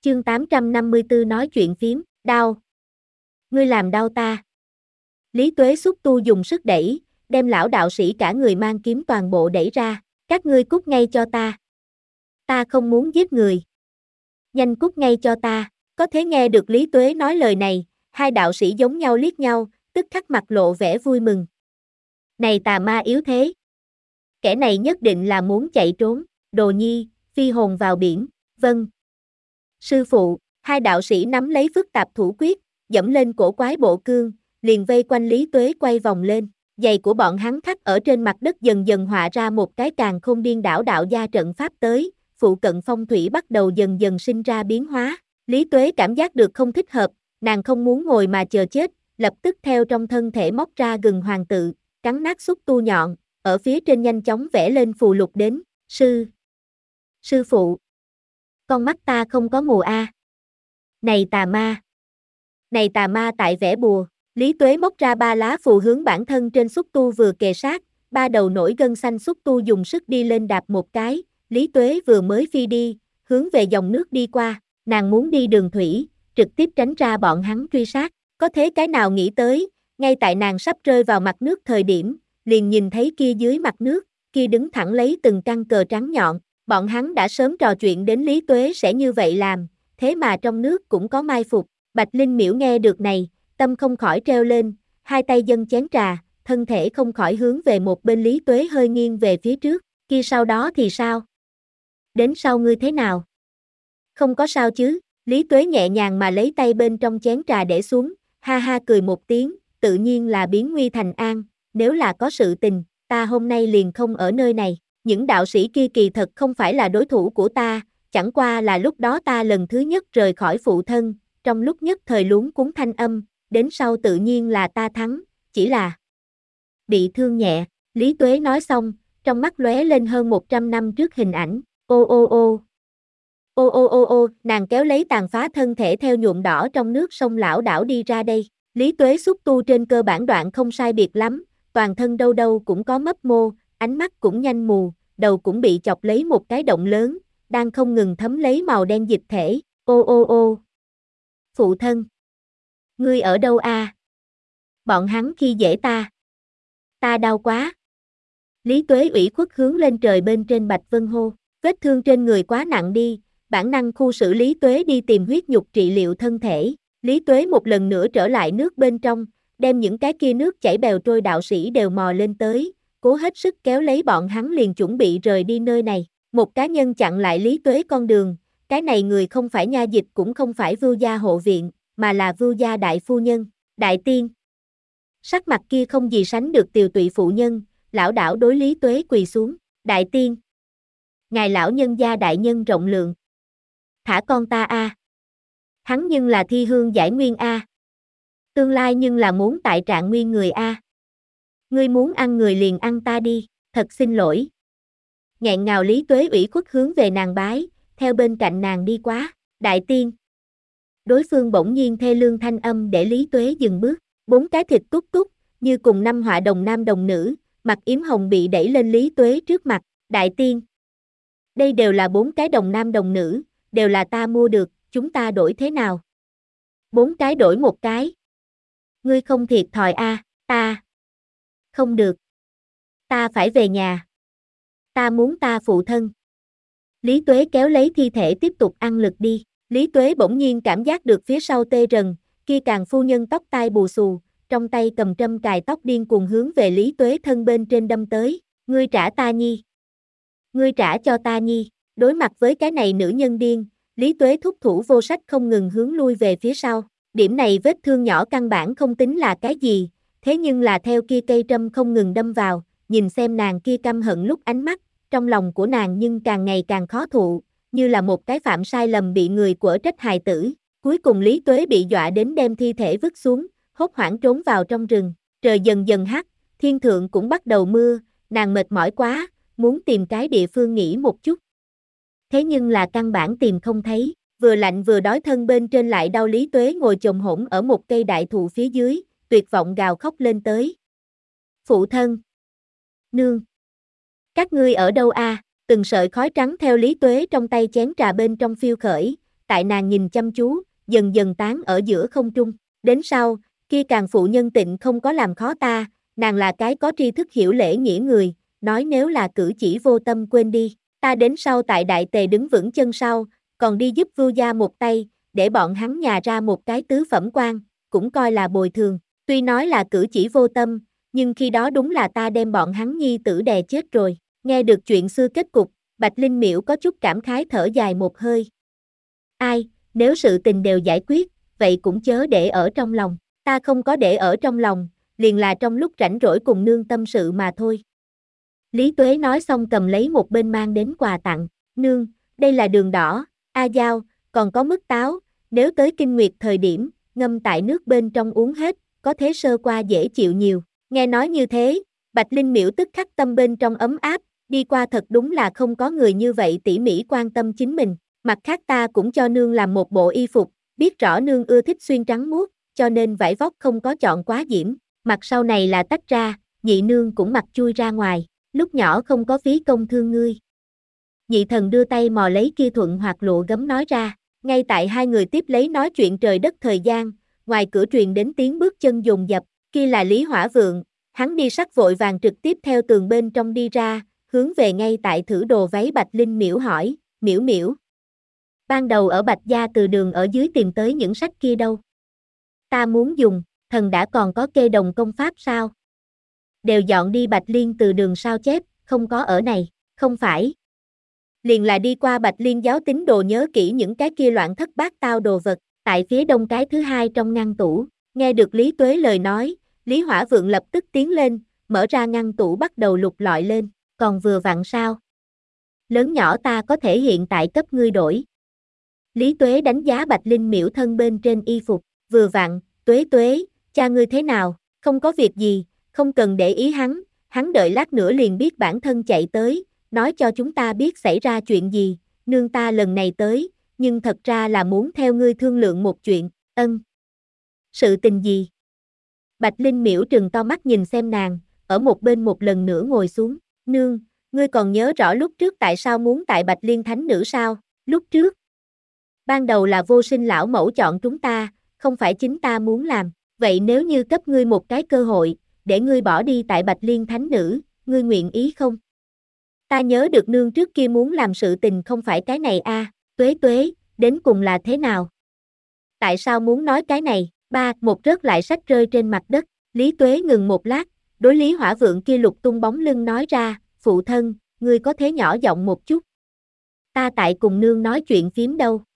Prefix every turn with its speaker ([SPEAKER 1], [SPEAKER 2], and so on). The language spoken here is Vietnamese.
[SPEAKER 1] Chương 854 nói chuyện phím, đau. Ngươi làm đau ta. Lý Tuế xúc tu dùng sức đẩy, đem lão đạo sĩ cả người mang kiếm toàn bộ đẩy ra. Các ngươi cút ngay cho ta. Ta không muốn giết người. Nhanh cút ngay cho ta. Có thể nghe được Lý Tuế nói lời này, hai đạo sĩ giống nhau liếc nhau, tức khắc mặt lộ vẻ vui mừng. Này tà ma yếu thế. Kẻ này nhất định là muốn chạy trốn. Đồ nhi, phi hồn vào biển. Vâng. Sư phụ, hai đạo sĩ nắm lấy phức tạp thủ quyết, dẫm lên cổ quái bộ cương, liền vây quanh Lý Tuế quay vòng lên. Giày của bọn hắn khắc ở trên mặt đất dần dần họa ra một cái càn khôn điên đảo đạo gia trận pháp tới, phụ cận phong thủy bắt đầu dần dần sinh ra biến hóa. Lý Tuế cảm giác được không thích hợp, nàng không muốn ngồi mà chờ chết, lập tức theo trong thân thể móc ra gừng hoàng tự, cắn nát xúc tu nhọn, ở phía trên nhanh chóng vẽ lên phù lục đến. Sư phụ, con mắt ta không có mù a. Này tà ma. Này tà ma tại vẽ bùa. Lý Tuế móc ra 3 lá phù hướng bản thân trên xúc tu vừa kề sát, 3 đầu nổi gân xanh xúc tu dùng sức đi lên đạp một cái, Lý Tuế vừa mới phi đi, hướng về dòng nước đi qua, nàng muốn đi đường thủy, trực tiếp tránh ra bọn hắn truy sát, có thế cái nào nghĩ tới, ngay tại nàng sắp rơi vào mặt nước thời điểm, liền nhìn thấy kia dưới mặt nước, kia đứng thẳng lấy từng căn cờ trắng nhọn, bọn hắn đã sớm trò chuyện đến Lý Tuế sẽ như vậy làm, thế mà trong nước cũng có mai phục. Bạch Linh Miễu nghe được này, tâm không khỏi treo lên, hai tay dâng chén trà, thân thể không khỏi hướng về một bên Lý Tuế hơi nghiêng về phía trước, kia sau đó thì sao? Đến sau ngươi thế nào? Không có sao chứ, Lý Tuế nhẹ nhàng mà lấy tay bên trong chén trà để xuống, ha ha cười một tiếng, tự nhiên là biến nguy thành an, nếu là có sự tình, ta hôm nay liền không ở nơi này, những đạo sĩ kia kỳ thật không phải là đối thủ của ta, chẳng qua là lúc đó ta lần thứ nhất rời khỏi phụ thân, trong lúc nhất thời luống cuống thanh âm, đến sau tự nhiên là ta thắng, chỉ là bị thương nhẹ, Lý Tuế nói xong, trong mắt lóe lên hơn 100 năm trước hình ảnh, nàng kéo lấy tàn phá thân thể theo nhuộm đỏ trong nước sông lão đảo đi ra đây, Lý Tuế xúc tu trên cơ bản đoạn không sai biệt lắm, toàn thân đâu đâu cũng có mấp mô, ánh mắt cũng nhanh mù, đầu cũng bị chọc lấy một cái động lớn, đang không ngừng thấm lấy màu đen dịch thể, Phụ thân. Ngươi ở đâu a? Bọn hắn khi dễ ta. Ta đau quá. Lý Tuế ủy khuất hướng lên trời bên trên Bạch Vân hô, vết thương trên người quá nặng đi, bản năng khu xử Lý Tuế đi tìm huyết nhục trị liệu thân thể. Lý Tuế một lần nữa trở lại nước bên trong, đem những cái kia nước chảy bèo trôi đạo sĩ đều mò lên tới, cố hết sức kéo lấy bọn hắn liền chuẩn bị rời đi nơi này. Một cá nhân chặn lại Lý Tuế con đường, cái này người không phải nha dịch cũng không phải Vưu gia hộ viện, mà là Vưu gia đại phu nhân, đại tiên. Sắc mặt kia không gì sánh được tiều tụy phụ nhân, lão đảo đối Lý Tuế quỳ xuống, đại tiên. Ngài lão nhân gia đại nhân rộng lượng. Thả con ta a. Hắn nhưng là thi hương giải nguyên a. Tương lai nhưng là muốn tại trạng nguyên người a. Ngươi muốn ăn người liền ăn ta đi, thật xin lỗi. Nghẹn ngào Lý Tuế ủy khuất hướng về nàng bái, theo bên cạnh nàng đi quá, đại tiên. Đối phương bỗng nhiên thê lương thanh âm để Lý Tuế dừng bước, 4 cái thịt tút tút, như cùng 5 họa đồng nam đồng nữ, mặt yếm hồng bị đẩy lên Lý Tuế trước mặt, đại tiên. Đây đều là 4 cái đồng nam đồng nữ, đều là ta mua được, chúng ta đổi thế nào? 4 cái đổi một cái. Ngươi không thiệt thòi a, ta. Không được. Ta phải về nhà. Ta muốn ta phụ thân. Lý Tuế kéo lấy thi thể tiếp tục ăn lực đi. Lý Tuế bỗng nhiên cảm giác được phía sau tê rần, kia càng phu nhân tóc tai bù xù, trong tay cầm trâm cài tóc điên cuồng hướng về Lý Tuế thân bên trên đâm tới. Ngươi trả ta nhi. Ngươi trả cho ta nhi. Đối mặt với cái này nữ nhân điên, Lý Tuế thúc thủ vô sách không ngừng hướng lui về phía sau. Điểm này vết thương nhỏ căn bản không tính là cái gì, thế nhưng là theo kia cây trâm không ngừng đâm vào, nhìn xem nàng kia căm hận lúc ánh mắt, trong lòng của nàng nhưng càng ngày càng khó thụ, như là một cái phạm sai lầm bị người quở trách hài tử. Cuối cùng Lý Tuế bị dọa đến đem thi thể vứt xuống, hốt hoảng trốn vào trong rừng. Trời dần dần hắt, thiên thượng cũng bắt đầu mưa, nàng mệt mỏi quá, muốn tìm cái địa phương nghỉ một chút. Thế nhưng là căn bản tìm không thấy, vừa lạnh vừa đói thân bên trên lại đau. Lý Tuế ngồi chồm hổm ở một cây đại thụ phía dưới, tuyệt vọng gào khóc lên tới. Phụ thân! Nương! Các ngươi ở đâu a? Từng sợi khói trắng theo Lý Tuế trong tay chén trà bên trong phiêu khởi, tại nàng nhìn chăm chú, dần dần tán ở giữa không trung. Đến sau, kia càng phụ nhân Tịnh không có làm khó ta, nàng là cái có tri thức hiểu lễ nghĩa người, nói nếu là cử chỉ vô tâm quên đi, ta đến sau tại đại tề đứng vững chân sau, còn đi giúp vua gia một tay, để bọn hắn nhà ra một cái tứ phẩm quan, cũng coi là bồi thường, tuy nói là cử chỉ vô tâm, nhưng khi đó đúng là ta đem bọn hắn nhi tử đè chết rồi. Nghe được chuyện xưa kết cục, Bạch Linh Miễu có chút cảm khái thở dài một hơi. Ai, nếu sự tình đều giải quyết, vậy cũng chớ để ở trong lòng, ta không có để ở trong lòng, liền là trong lúc rảnh rỗi cùng nương tâm sự mà thôi. Lý Tuế nói xong cầm lấy một bên mang đến quà tặng, nương, đây là đường đỏ, A Giao, còn có mứt táo, nếu tới kinh nguyệt thời điểm, ngâm tại nước bên trong uống hết, có thế sơ qua dễ chịu nhiều. Nghe nói như thế, Bạch Linh Miễu tức khắc tâm bên trong ấm áp, đi qua thật đúng là không có người như vậy tỉ mỉ quan tâm chính mình. Mặt khác ta cũng cho nương làm một bộ y phục, biết rõ nương ưa thích xuyên trắng muốt, cho nên vải vóc không có chọn quá diễm, mặt sau này là tách ra, nhị nương cũng mặc chui ra ngoài, lúc nhỏ không có phí công thương ngươi. Nhị thần đưa tay mò lấy kia thuận hoặc lụa gấm nói ra, ngay tại hai người tiếp lấy nói chuyện trời đất thời gian, ngoài cửa truyền đến tiếng bước chân dồn dập, kia là Lý Hỏa Vượng, hắn đi sắc vội vàng trực tiếp theo tường bên trong đi ra, hướng về ngay tại thử đồ váy Bạch Linh Miễu hỏi, Miễu Miễu. Ban đầu ở Bạch Gia từ đường ở dưới tìm tới những sách kia đâu? Ta muốn dùng, thần đã còn có kê đồng công pháp sao? Đều dọn đi Bạch Liên từ đường sao chép, không có ở này, không phải. Liền là đi qua Bạch Liên giáo tín đồ nhớ kỹ những cái kia loạn thất bát tao đồ vật, tại phía đông cái thứ hai trong ngăn tủ, nghe được Lý Tuế lời nói, Lý Hỏa Vượng lập tức tiến lên, mở ra ngăn tủ bắt đầu lục lọi lên, còn vừa vặn sao? Lớn nhỏ ta có thể hiện tại cấp ngươi đổi. Lý Tuế đánh giá Bạch Linh Miễu thân bên trên y phục, vừa vặn, Tuế Tuế, cha ngươi thế nào, không có việc gì, không cần để ý hắn đợi lát nữa liền biết bản thân chạy tới, nói cho chúng ta biết xảy ra chuyện gì, nương ta lần này tới, nhưng thật ra là muốn theo ngươi thương lượng một chuyện, ân. Sự tình gì? Bạch Linh Miễu trừng to mắt nhìn xem nàng, ở một bên một lần nữa ngồi xuống, nương, ngươi còn nhớ rõ lúc trước tại sao muốn tại Bạch Liên Thánh Nữ sao, lúc trước. Ban đầu là vô sinh lão mẫu chọn chúng ta, không phải chính ta muốn làm, vậy nếu như cấp ngươi một cái cơ hội, để ngươi bỏ đi tại Bạch Liên Thánh Nữ, ngươi nguyện ý không? Ta nhớ được nương trước kia muốn làm sự tình không phải cái này a, Tuế Tuế, đến cùng là thế nào? Tại sao muốn nói cái này? Ba, một rớt lại sách rơi trên mặt đất, Lý Tuế ngừng một lát, đối Lý Hỏa Vượng kia lục tung bóng lưng nói ra, phụ thân, ngươi có thế nhỏ giọng một chút. Ta tại cùng nương nói chuyện phím đâu,